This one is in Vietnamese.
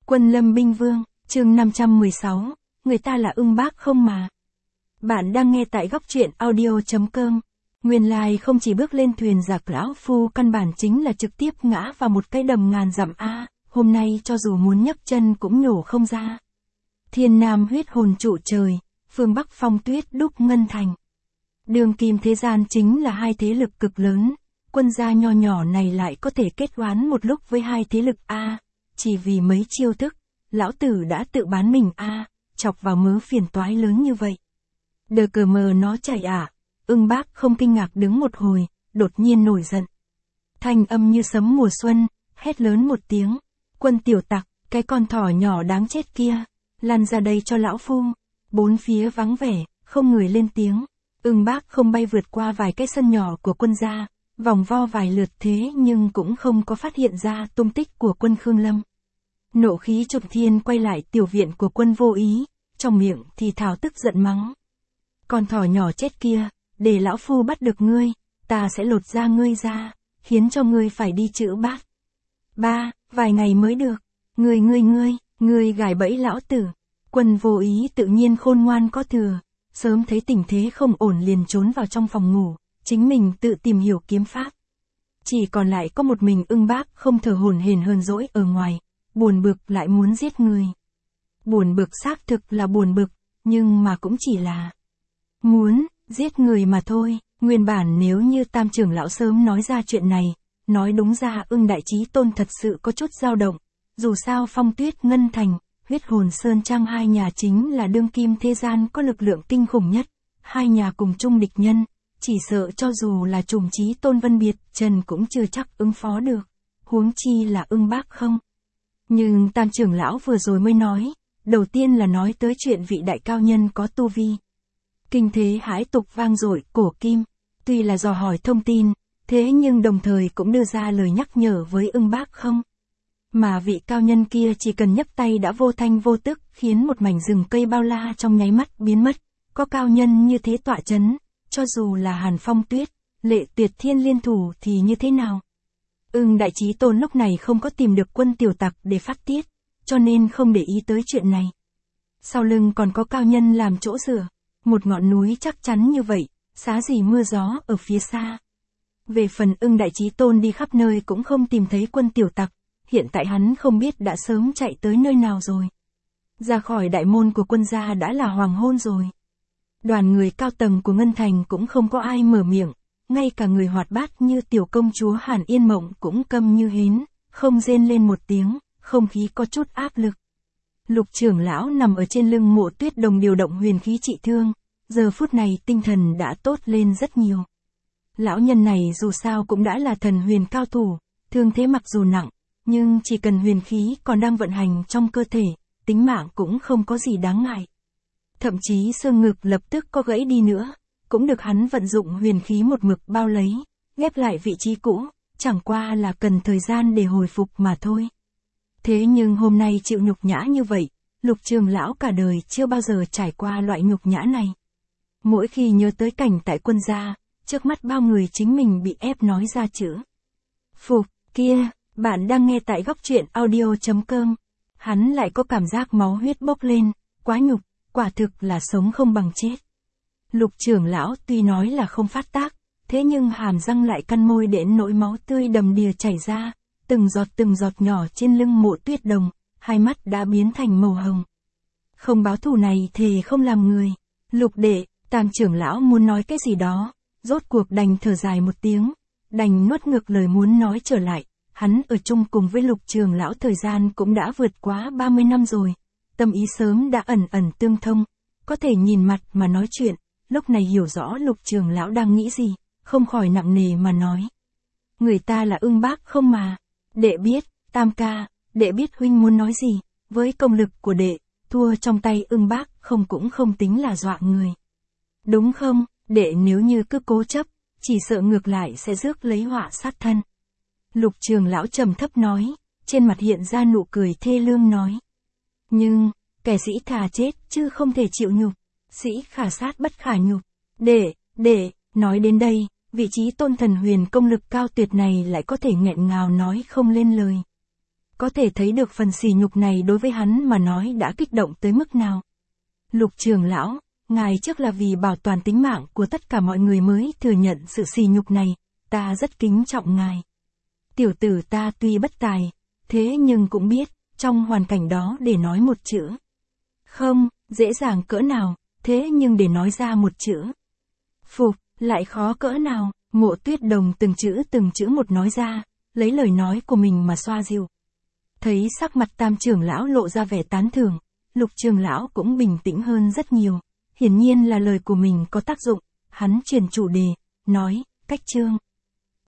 Quân Lâm Binh Vương, chương 516, người ta là ưng bác không mà. Bạn đang nghe tại góc truyện audio.com. Nguyên lai không chỉ bước lên thuyền giặc lão phu căn bản chính là trực tiếp ngã vào một cái đầm ngàn dặm hôm nay cho dù muốn nhấc chân cũng nhổ không ra. Thiên Nam huyết hồn trụ trời, phương Bắc phong tuyết đúc ngân thành. Đường kim thế gian chính là hai thế lực cực lớn, quân gia nho nhỏ này lại có thể kết oán một lúc với hai thế lực chỉ vì mấy chiêu thức, lão tử đã tự bán mình chọc vào mớ phiền toái lớn như vậy. Đờ cờ mờ nó chạy ưng bác không kinh ngạc đứng một hồi, đột nhiên nổi giận. Thanh âm như sấm mùa xuân, hét lớn một tiếng, quân tiểu tặc, cái con thỏ nhỏ đáng chết kia, lăn ra đây cho lão phu. Bốn phía vắng vẻ, không người lên tiếng, ưng bác không bay vượt qua vài cái sân nhỏ của quân gia, vòng vo vài lượt thế nhưng cũng không có phát hiện ra tung tích của quân Khương Lâm. Nộ khí trùng thiên quay lại tiểu viện của quân Vô Ý, trong miệng thì thào tức giận mắng. Con thỏ nhỏ chết kia, để lão phu bắt được ngươi, ta sẽ lột da ngươi ra, khiến cho ngươi phải đi chữa bát. Vài ngày mới được, ngươi gài bẫy lão tử. Quân Vô Ý tự nhiên khôn ngoan có thừa, sớm thấy tình thế không ổn liền trốn vào trong phòng ngủ, chính mình tự tìm hiểu kiếm pháp. Chỉ còn lại có một mình ưng bác không thở hổn hển hờn dỗi ở ngoài, buồn bực lại muốn giết người. Buồn bực xác thực là buồn bực, nhưng mà cũng chỉ là muốn giết người mà thôi. Nguyên bản nếu như Tam trưởng lão sớm nói ra chuyện này, nói đúng ra ưng đại chí tôn thật sự có chút dao động, dù sao phong tuyết ngân thành, huyết hồn sơn trang hai nhà chính là đương kim thế gian có lực lượng kinh khủng nhất, hai nhà cùng chung địch nhân, chỉ sợ cho dù là trùng chí tôn vân biệt trần cũng chưa chắc ứng phó được, huống chi là ưng bác không. Nhưng Tam trưởng lão vừa rồi mới nói, đầu tiên là nói tới chuyện vị đại cao nhân có tu vi. Kinh thế hãi tục vang dội cổ kim, tuy là dò hỏi thông tin, thế nhưng đồng thời cũng đưa ra lời nhắc nhở với ưng bác không. Mà vị cao nhân kia chỉ cần nhấc tay đã vô thanh vô tức khiến một mảnh rừng cây bao la trong nháy mắt biến mất, có cao nhân như thế tọa chấn, cho dù là Hàn Phong Tuyết, Lệ Tuyệt Thiên liên thủ thì như thế nào. Ưng đại chí tôn lúc này không có tìm được quân tiểu tặc để phát tiết, cho nên không để ý tới chuyện này. Sau lưng còn có cao nhân làm chỗ dựa, một ngọn núi chắc chắn như vậy, xá gì mưa gió ở phía xa. Về phần ưng đại chí tôn đi khắp nơi cũng không tìm thấy quân tiểu tặc, hiện tại hắn không biết đã sớm chạy tới nơi nào rồi. Ra khỏi đại môn của quân gia đã là hoàng hôn rồi. Đoàn người cao tầng của Ngân Thành cũng không có ai mở miệng, ngay cả người hoạt bát như tiểu công chúa Hàn Yên Mộng cũng câm như hến, không rên lên một tiếng, không khí có chút áp lực. Lục trưởng lão nằm ở trên lưng Mộ Tuyết Đồng điều động huyền khí trị thương, giờ phút này tinh thần đã tốt lên rất nhiều. Lão nhân này dù sao cũng đã là thần huyền cao thủ, thương thế mặc dù nặng, nhưng chỉ cần huyền khí còn đang vận hành trong cơ thể, tính mạng cũng không có gì đáng ngại. Thậm chí xương ngực lập tức có gãy đi nữa, cũng được hắn vận dụng huyền khí một mực bao lấy, ghép lại vị trí cũ, chẳng qua là cần thời gian để hồi phục mà thôi. Thế nhưng hôm nay chịu nhục nhã như vậy, Lục trưởng lão cả đời chưa bao giờ trải qua loại nhục nhã này. Mỗi khi nhớ tới cảnh tại quân gia, trước mắt bao người chính mình bị ép nói ra chữ phục kia. Bạn đang nghe tại góc truyện audio.com. Hắn lại có cảm giác máu huyết bốc lên, quá nhục, quả thực là sống không bằng chết. Lục trưởng lão tuy nói là không phát tác, thế nhưng hàm răng lại căn môi đến nỗi máu tươi đầm đìa chảy ra, từng giọt nhỏ trên lưng Mộ Tuyết Đồng, hai mắt đã biến thành màu hồng. Không báo thù này thề không làm người. Lục đệ, Tam trưởng lão muốn nói cái gì đó, rốt cuộc đành thở dài một tiếng, đành nuốt ngược lời muốn nói trở lại. Hắn ở chung cùng với Lục trưởng lão thời gian cũng đã vượt quá 30 năm rồi, tâm ý sớm đã ẩn tương thông, có thể nhìn mặt mà nói chuyện, lúc này hiểu rõ Lục trưởng lão đang nghĩ gì, không khỏi nặng nề mà nói. Người ta là ưng bác không mà, đệ biết, Tam ca, đệ biết huynh muốn nói gì, với công lực của đệ, thua trong tay ưng bác không cũng không tính là dọa người. Đúng không, đệ nếu như cứ cố chấp, chỉ sợ ngược lại sẽ rước lấy họa sát thân. Lục trưởng lão trầm thấp nói, trên mặt hiện ra nụ cười thê lương nói. Nhưng, kẻ sĩ thà chết chứ không thể chịu nhục, sĩ khả sát bất khả nhục. Để, nói đến đây, vị trí tôn thần huyền công lực cao tuyệt này lại có thể nghẹn ngào nói không lên lời. Có thể thấy được phần sỉ nhục này đối với hắn mà nói đã kích động tới mức nào. Lục trưởng lão, ngài trước là vì bảo toàn tính mạng của tất cả mọi người mới thừa nhận sự sỉ nhục này, ta rất kính trọng ngài. Tiểu tử ta tuy bất tài, thế nhưng cũng biết, trong hoàn cảnh đó để nói một chữ. Không, dễ dàng cỡ nào, thế nhưng để nói ra một chữ. Phục, lại khó cỡ nào, Mộ Tuyết Đồng từng chữ một nói ra, lấy lời nói của mình mà xoa dịu. Thấy sắc mặt Tam trưởng lão lộ ra vẻ tán thưởng, Lục trưởng lão cũng bình tĩnh hơn rất nhiều. Hiển nhiên là lời của mình có tác dụng, hắn chuyển chủ đề, nói, Cách Trương.